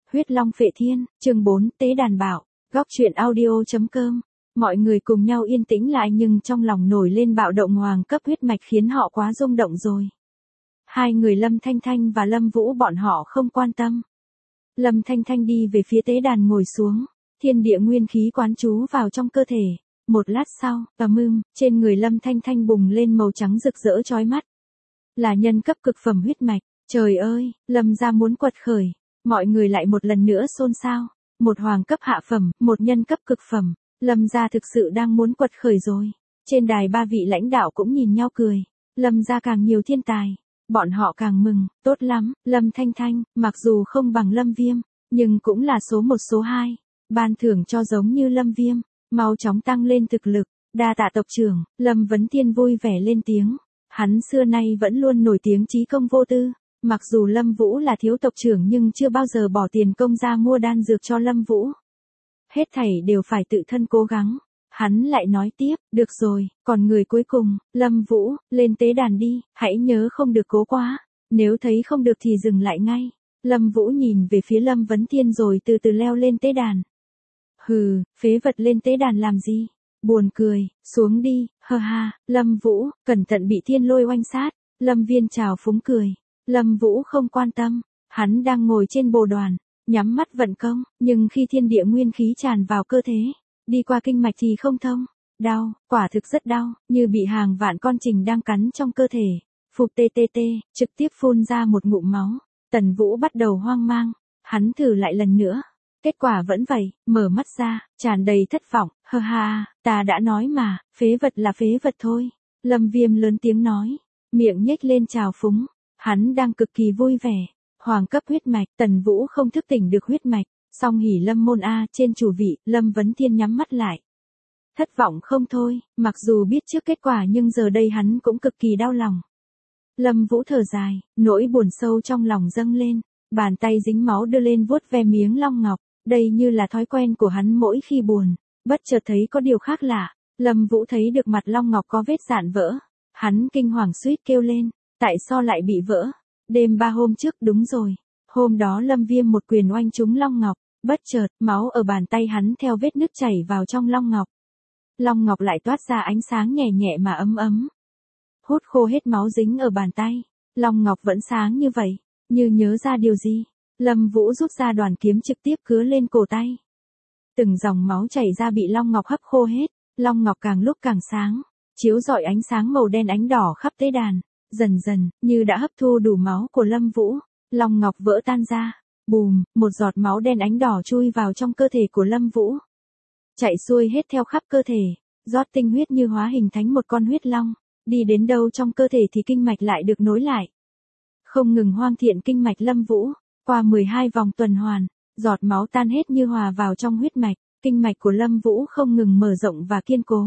Huyết Long Phệ Thiên, chương 4, Tế Đàn Bảo, góc truyện audio.com. Mọi người cùng nhau yên tĩnh lại nhưng trong lòng nổi lên bạo động hoàng cấp huyết mạch khiến họ quá rung động rồi. Hai người Lâm Thanh Thanh và Lâm Vũ bọn họ không quan tâm. Lâm Thanh Thanh đi về phía tế đàn ngồi xuống, thiên địa nguyên khí quán trú vào trong cơ thể. Một lát sau, trên người Lâm Thanh Thanh bùng lên màu trắng rực rỡ chói mắt. Là nhân cấp cực phẩm huyết mạch, trời ơi, Lâm gia muốn quật khởi. Mọi người lại một lần nữa xôn xao, một hoàng cấp hạ phẩm, một nhân cấp cực phẩm, Lâm gia thực sự đang muốn quật khởi rồi. Trên đài ba vị lãnh đạo cũng nhìn nhau cười, Lâm gia càng nhiều thiên tài, bọn họ càng mừng, tốt lắm, Lâm Thanh Thanh, mặc dù không bằng Lâm Viêm, nhưng cũng là số 1 số 2, ban thưởng cho giống như Lâm Viêm, mau chóng tăng lên thực lực, đa tạ tộc trưởng, Lâm Vấn Thiên vui vẻ lên tiếng, hắn xưa nay vẫn luôn nổi tiếng chí công vô tư. Mặc dù Lâm Vũ là thiếu tộc trưởng nhưng chưa bao giờ bỏ tiền công ra mua đan dược cho Lâm Vũ. Hết thảy đều phải tự thân cố gắng. Hắn lại nói tiếp, được rồi, còn người cuối cùng, Lâm Vũ, lên tế đàn đi, hãy nhớ không được cố quá. Nếu thấy không được thì dừng lại ngay. Lâm Vũ nhìn về phía Lâm Vấn Thiên rồi từ từ leo lên tế đàn. Hừ, phế vật lên tế đàn làm gì? Buồn cười, xuống đi, hơ ha, Lâm Vũ, cẩn thận bị thiên lôi oanh sát. Lâm Viên chào phúng cười. Lâm Vũ không quan tâm, hắn đang ngồi trên bồ đoàn, nhắm mắt vận công, nhưng khi thiên địa nguyên khí tràn vào cơ thể, đi qua kinh mạch thì không thông, đau, quả thực rất đau, như bị hàng vạn con trình đang cắn trong cơ thể. Phục tê, trực tiếp phun ra một ngụm máu. Tần Vũ bắt đầu hoang mang, hắn thử lại lần nữa, kết quả vẫn vậy, mở mắt ra, tràn đầy thất vọng, hơ ha, ta đã nói mà, phế vật là phế vật thôi. Lâm Viêm lớn tiếng nói, miệng nhếch lên trào phúng. Hắn đang cực kỳ vui vẻ, hoàng cấp huyết mạch, Tần Vũ không thức tỉnh được huyết mạch, song hỉ Lâm môn A trên chủ vị, Lâm Vấn Thiên nhắm mắt lại. Thất vọng không thôi, mặc dù biết trước kết quả nhưng giờ đây hắn cũng cực kỳ đau lòng. Lâm Vũ thở dài, nỗi buồn sâu trong lòng dâng lên, bàn tay dính máu đưa lên vuốt ve miếng long ngọc, đây như là thói quen của hắn mỗi khi buồn, bất chợt thấy có điều khác lạ, Lâm Vũ thấy được mặt long ngọc có vết rạn vỡ, hắn kinh hoàng suýt kêu lên. Tại sao lại bị vỡ? Đêm 3 hôm trước đúng rồi. Hôm đó Lâm Viêm một quyền oanh trúng long ngọc, bất chợt, máu ở bàn tay hắn theo vết nứt chảy vào trong long ngọc. Long ngọc lại toát ra ánh sáng nhẹ nhẹ mà ấm ấm. Hút khô hết máu dính ở bàn tay. Long ngọc vẫn sáng như vậy, như nhớ ra điều gì. Lâm Vũ rút ra đoàn kiếm trực tiếp cứa lên cổ tay. Từng dòng máu chảy ra bị long ngọc hấp khô hết. Long ngọc càng lúc càng sáng, chiếu rọi ánh sáng màu đen ánh đỏ khắp tế đàn. Dần dần, như đã hấp thu đủ máu của Lâm Vũ, long ngọc vỡ tan ra, bùm, một giọt máu đen ánh đỏ chui vào trong cơ thể của Lâm Vũ. Chạy xuôi hết theo khắp cơ thể, rót tinh huyết như hóa hình thành một con huyết long, đi đến đâu trong cơ thể thì kinh mạch lại được nối lại. Không ngừng hoang thiện kinh mạch Lâm Vũ, qua 12 vòng tuần hoàn, giọt máu tan hết như hòa vào trong huyết mạch, kinh mạch của Lâm Vũ không ngừng mở rộng và kiên cố.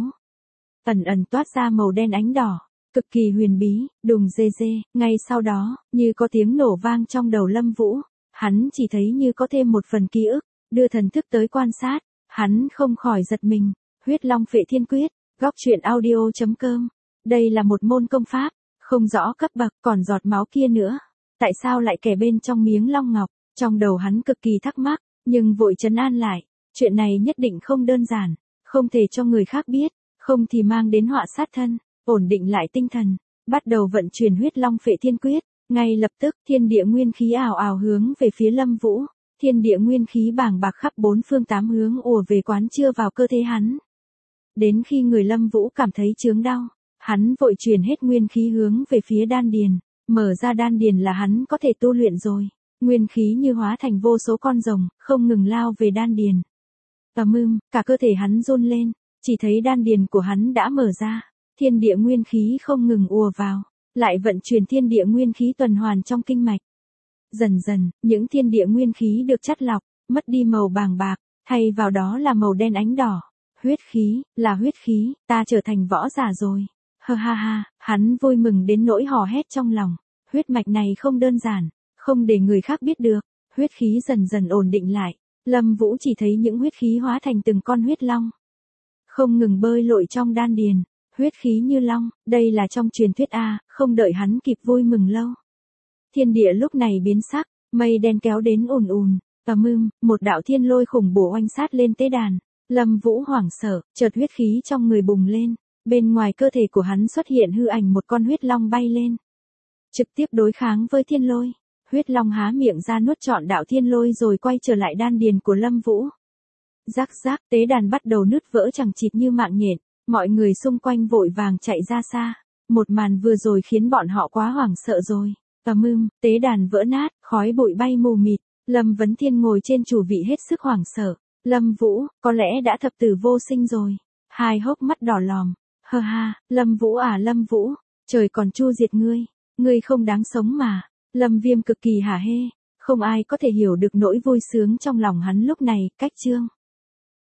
Ẩn ẩn toát ra màu đen ánh đỏ. Cực kỳ huyền bí, đùng dê, ngay sau đó, như có tiếng nổ vang trong đầu Lâm Vũ, hắn chỉ thấy như có thêm một phần ký ức, đưa thần thức tới quan sát, hắn không khỏi giật mình, Huyết Long Phệ Thiên Quyết, góc truyện audio.com, đây là một môn công pháp, không rõ cấp bậc, còn giọt máu kia nữa, tại sao lại kẻ bên trong miếng long ngọc, trong đầu hắn cực kỳ thắc mắc, nhưng vội trấn an lại, chuyện này nhất định không đơn giản, không thể cho người khác biết, không thì mang đến họa sát thân. Ổn định lại tinh thần, bắt đầu vận chuyển Huyết Long Phệ Thiên Quyết, ngay lập tức thiên địa nguyên khí ào ào hướng về phía Lâm Vũ, thiên địa nguyên khí bàng bạc khắp bốn phương tám hướng ùa về quán chứa vào cơ thể hắn. Đến khi người Lâm Vũ cảm thấy chướng đau, hắn vội chuyển hết nguyên khí hướng về phía đan điền, mở ra đan điền là hắn có thể tu luyện rồi, nguyên khí như hóa thành vô số con rồng, không ngừng lao về đan điền. Cả cơ thể hắn run lên, chỉ thấy đan điền của hắn đã mở ra. Thiên địa nguyên khí không ngừng ùa vào, lại vận chuyển thiên địa nguyên khí tuần hoàn trong kinh mạch. Dần dần, những thiên địa nguyên khí được chắt lọc, mất đi màu bàng bạc, thay vào đó là màu đen ánh đỏ. Huyết khí, là huyết khí, ta trở thành võ giả rồi. Hơ ha, hắn vui mừng đến nỗi hò hét trong lòng. Huyết mạch này không đơn giản, không để người khác biết được. Huyết khí dần dần ổn định lại. Lâm Vũ chỉ thấy những huyết khí hóa thành từng con huyết long, không ngừng bơi lội trong đan điền. Huyết khí như long, đây là trong truyền thuyết A, không đợi hắn kịp vui mừng lâu. Thiên địa lúc này biến sắc, mây đen kéo đến ùn ùn, Một đạo thiên lôi khủng bố oanh sát lên tế đàn. Lâm Vũ hoảng sợ, chợt huyết khí trong người bùng lên. Bên ngoài cơ thể của hắn xuất hiện hư ảnh một con huyết long bay lên. Trực tiếp đối kháng với thiên lôi. Huyết long há miệng ra nuốt trọn đạo thiên lôi rồi quay trở lại đan điền của Lâm Vũ. Rắc rắc, tế đàn bắt đầu nứt vỡ chằng chịt như mạng nhện. Mọi người xung quanh vội vàng chạy ra xa. Một màn vừa rồi khiến bọn họ quá hoảng sợ rồi. Tế đàn vỡ nát, khói bụi bay mù mịt. Lâm Vấn Thiên ngồi trên chủ vị hết sức hoảng sợ. Lâm Vũ, có lẽ đã thập tử vô sinh rồi. Hai hốc mắt đỏ lòm. Hơ ha, Lâm Vũ à Lâm Vũ, trời còn chu diệt ngươi. Ngươi không đáng sống mà. Lâm Viêm cực kỳ hả hê. Không ai có thể hiểu được nỗi vui sướng trong lòng hắn lúc này. Cách chương.